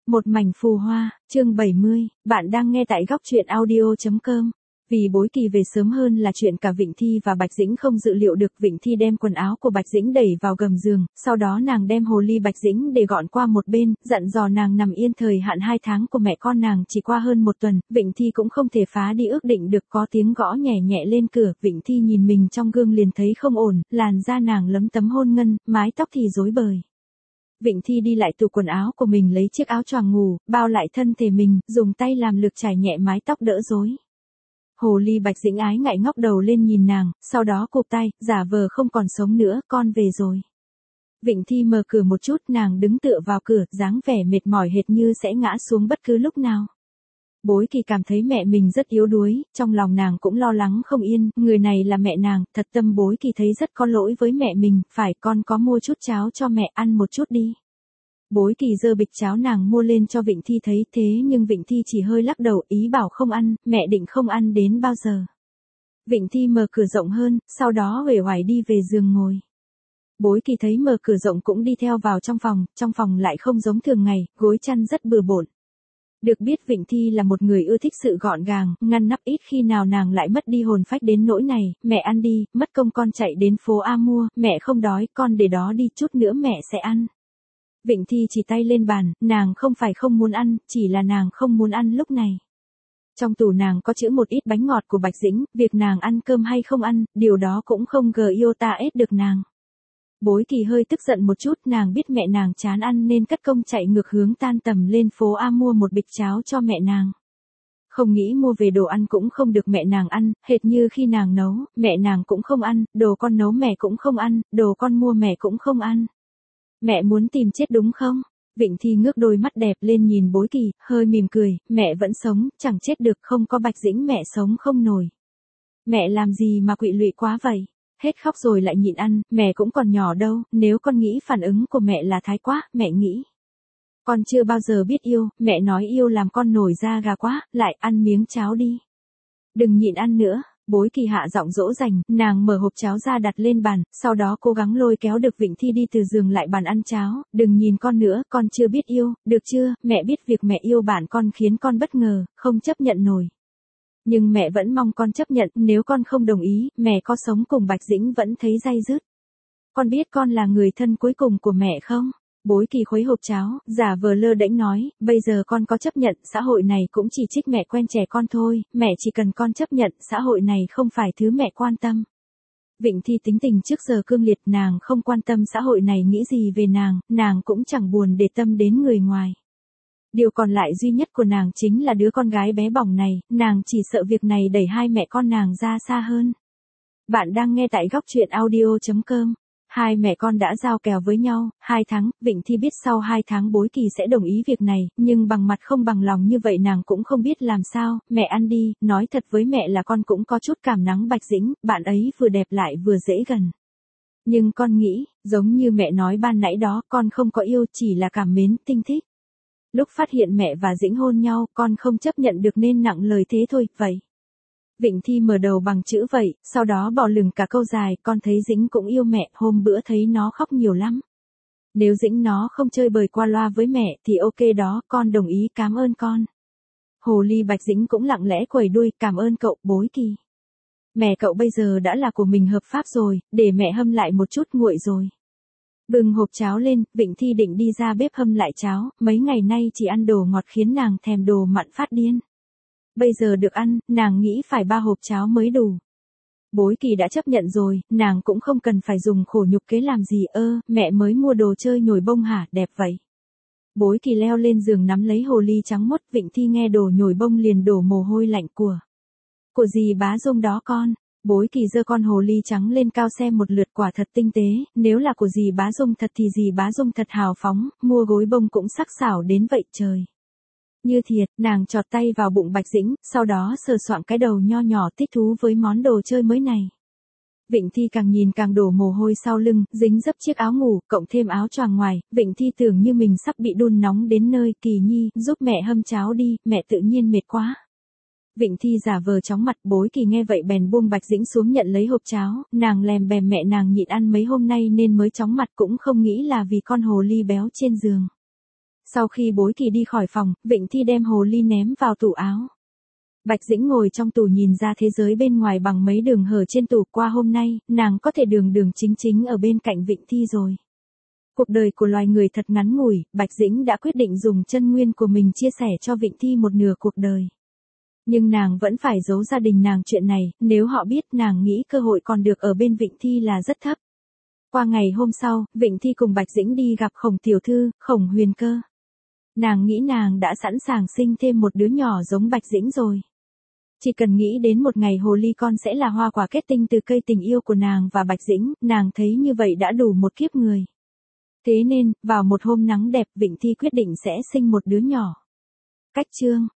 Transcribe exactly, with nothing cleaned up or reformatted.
Một mảnh phù hoa, chương bảy mươi, bạn đang nghe tại góc truyện audio chấm com. Vì Bối Kỳ về sớm hơn là chuyện cả Vịnh Thi và Bạch Dĩnh không dự liệu được. Vịnh Thi đem quần áo của Bạch Dĩnh đẩy vào gầm giường, sau đó nàng đem hồ ly Bạch Dĩnh để gọn qua một bên, dặn dò nàng nằm yên. Thời hạn hai tháng của mẹ con nàng chỉ qua hơn một tuần, Vịnh Thi cũng không thể phá đi ước định được. Có tiếng gõ nhẹ nhẹ lên cửa, Vịnh Thi nhìn mình trong gương liền thấy không ổn, làn da nàng lấm tấm hôn ngân, mái tóc thì rối bời. Vịnh Thi đi lại tủ quần áo của mình lấy chiếc áo choàng ngủ, bao lại thân thể mình, dùng tay làm lực trải nhẹ mái tóc đỡ rối. Hồ ly Bạch Dĩnh ái ngại ngóc đầu lên nhìn nàng, sau đó cụp tay, giả vờ không còn sống nữa, con về rồi. Vịnh Thi mở cửa một chút, nàng đứng tựa vào cửa, dáng vẻ mệt mỏi hệt như sẽ ngã xuống bất cứ lúc nào. Bối Kỳ cảm thấy mẹ mình rất yếu đuối, trong lòng nàng cũng lo lắng không yên, người này là mẹ nàng, thật tâm Bối Kỳ thấy rất có lỗi với mẹ mình, phải con có mua chút cháo cho mẹ ăn một chút đi. Bối Kỳ giơ bịch cháo nàng mua lên cho Vịnh Thi thấy, thế nhưng Vịnh Thi chỉ hơi lắc đầu, ý bảo không ăn, mẹ định không ăn đến bao giờ. Vịnh Thi mở cửa rộng hơn, sau đó uể oải đi về giường ngồi. Bối Kỳ thấy mở cửa rộng cũng đi theo vào trong phòng, trong phòng lại không giống thường ngày, gối chăn rất bừa bộn. Được biết Vịnh Thi là một người ưa thích sự gọn gàng, ngăn nắp, ít khi nào nàng lại mất đi hồn phách đến nỗi này. Mẹ ăn đi, mất công con chạy đến phố A mua, mẹ không đói, con để đó đi, chút nữa mẹ sẽ ăn. Vịnh Thi chỉ tay lên bàn, nàng không phải không muốn ăn, chỉ là nàng không muốn ăn lúc này. Trong tủ nàng có chữ một ít bánh ngọt của Bạch Dĩnh, việc nàng ăn cơm hay không ăn, điều đó cũng không gờ iota ết được nàng. Bối Kỳ hơi tức giận một chút, nàng biết mẹ nàng chán ăn nên cất công chạy ngược hướng tan tầm lên phố A mua một bịch cháo cho mẹ nàng. Không nghĩ mua về đồ ăn cũng không được mẹ nàng ăn, hệt như khi nàng nấu, mẹ nàng cũng không ăn, đồ con nấu mẹ cũng không ăn, đồ con mua mẹ cũng không ăn. Mẹ muốn tìm chết đúng không? Vịnh Thi ngước đôi mắt đẹp lên nhìn Bối Kỳ, hơi mỉm cười, mẹ vẫn sống, chẳng chết được, không có Bạch Dĩnh mẹ sống không nổi. Mẹ làm gì mà quỵ lụy quá vậy? Hết khóc rồi lại nhịn ăn, mẹ cũng còn nhỏ đâu, nếu con nghĩ phản ứng của mẹ là thái quá, mẹ nghĩ. Con chưa bao giờ biết yêu, mẹ nói yêu làm con nổi da gà quá, lại ăn miếng cháo đi. Đừng nhịn ăn nữa. Bối Kỳ hạ giọng dỗ dành, nàng mở hộp cháo ra đặt lên bàn, sau đó cố gắng lôi kéo được Vịnh Thi đi từ giường lại bàn ăn cháo. Đừng nhìn con nữa, con chưa biết yêu, được chưa? Mẹ biết việc mẹ yêu bạn con khiến con bất ngờ, không chấp nhận nổi. Nhưng mẹ vẫn mong con chấp nhận, nếu con không đồng ý, mẹ có sống cùng Bạch Dĩnh vẫn thấy day dứt. Con biết con là người thân cuối cùng của mẹ không? Bối Kỳ khuấy hộp cháo, giả vờ lơ đễnh nói, bây giờ con có chấp nhận, xã hội này cũng chỉ trích mẹ quen trẻ con thôi, mẹ chỉ cần con chấp nhận, xã hội này không phải thứ mẹ quan tâm. Vịnh Thi tính tình trước giờ cương liệt, nàng không quan tâm xã hội này nghĩ gì về nàng, nàng cũng chẳng buồn để tâm đến người ngoài. Điều còn lại duy nhất của nàng chính là đứa con gái bé bỏng này, nàng chỉ sợ việc này đẩy hai mẹ con nàng ra xa hơn. Bạn đang nghe tại góc truyện audio chấm com. Hai mẹ con đã giao kèo với nhau, hai tháng, Vịnh Thi biết sau hai tháng Bối Kỳ sẽ đồng ý việc này, nhưng bằng mặt không bằng lòng như vậy nàng cũng không biết làm sao. Mẹ ăn đi, nói thật với mẹ là con cũng có chút cảm nắng Bạch Dĩnh, bạn ấy vừa đẹp lại vừa dễ gần. Nhưng con nghĩ, giống như mẹ nói ban nãy đó, con không có yêu, chỉ là cảm mến, tinh thích. Lúc phát hiện mẹ và Dĩnh hôn nhau, con không chấp nhận được nên nặng lời thế thôi, vậy. Vịnh Thi mở đầu bằng chữ vậy, sau đó bỏ lửng cả câu dài, con thấy Dĩnh cũng yêu mẹ, hôm bữa thấy nó khóc nhiều lắm. Nếu Dĩnh nó không chơi bời qua loa với mẹ thì ok đó, con đồng ý, cảm ơn con. Hồ ly Bạch Dĩnh cũng lặng lẽ quẩy đuôi, cảm ơn cậu, Bối Kỳ. Mẹ cậu bây giờ đã là của mình hợp pháp rồi, để mẹ hâm lại một chút, nguội rồi. Bưng hộp cháo lên, Vịnh Thi định đi ra bếp hâm lại cháo, mấy ngày nay chỉ ăn đồ ngọt khiến nàng thèm đồ mặn phát điên. Bây giờ được ăn, nàng nghĩ phải ba hộp cháo mới đủ. Bối Kỳ đã chấp nhận rồi, nàng cũng không cần phải dùng khổ nhục kế làm gì. Ơ, mẹ mới mua đồ chơi nhồi bông hả, đẹp vậy. Bối Kỳ leo lên giường nắm lấy hồ ly trắng mốt, Vịnh Thi nghe đồ nhồi bông liền đổ mồ hôi lạnh của. Của dì Bá Dung đó con. Bối Kỳ giơ con hồ ly trắng lên cao xem một lượt, quả thật tinh tế, nếu là của dì Bá Dung thật thì dì Bá Dung thật hào phóng, mua gối bông cũng sắc sảo đến vậy trời. Như thiệt, nàng chọt tay vào bụng Bạch Dĩnh, sau đó sờ soạng cái đầu nho nhỏ thích thú với món đồ chơi mới này. Vịnh Thi càng nhìn càng đổ mồ hôi sau lưng, dính dấp chiếc áo ngủ, cộng thêm áo choàng ngoài, Vịnh Thi tưởng như mình sắp bị đun nóng đến nơi. Kỳ Nhi, giúp mẹ hâm cháo đi, mẹ tự nhiên mệt quá. Vịnh Thi giả vờ chóng mặt. Bối Kỳ nghe vậy bèn buông Bạch Dĩnh xuống nhận lấy hộp cháo, nàng lèm bèm mẹ nàng nhịn ăn mấy hôm nay nên mới chóng mặt, cũng không nghĩ là vì con hồ ly béo trên giường. Sau khi Bối Kỳ đi khỏi phòng, Vịnh Thi đem hồ ly ném vào tủ áo. Bạch Dĩnh ngồi trong tủ nhìn ra thế giới bên ngoài bằng mấy đường hở trên tủ. Qua hôm nay, nàng có thể đường đường chính chính ở bên cạnh Vịnh Thi rồi. Cuộc đời của loài người thật ngắn ngủi, Bạch Dĩnh đã quyết định dùng chân nguyên của mình chia sẻ cho Vịnh Thi một nửa cuộc đời. Nhưng nàng vẫn phải giấu gia đình nàng chuyện này, nếu họ biết nàng nghĩ cơ hội còn được ở bên Vịnh Thi là rất thấp. Qua ngày hôm sau, Vịnh Thi cùng Bạch Dĩnh đi gặp Khổng tiểu thư, Khổng Huyền Cơ. Nàng nghĩ nàng đã sẵn sàng sinh thêm một đứa nhỏ giống Bạch Dĩnh rồi. Chỉ cần nghĩ đến một ngày hồ ly con sẽ là hoa quả kết tinh từ cây tình yêu của nàng và Bạch Dĩnh, nàng thấy như vậy đã đủ một kiếp người. Thế nên, vào một hôm nắng đẹp, Vịnh Thi quyết định sẽ sinh một đứa nhỏ. Cách chương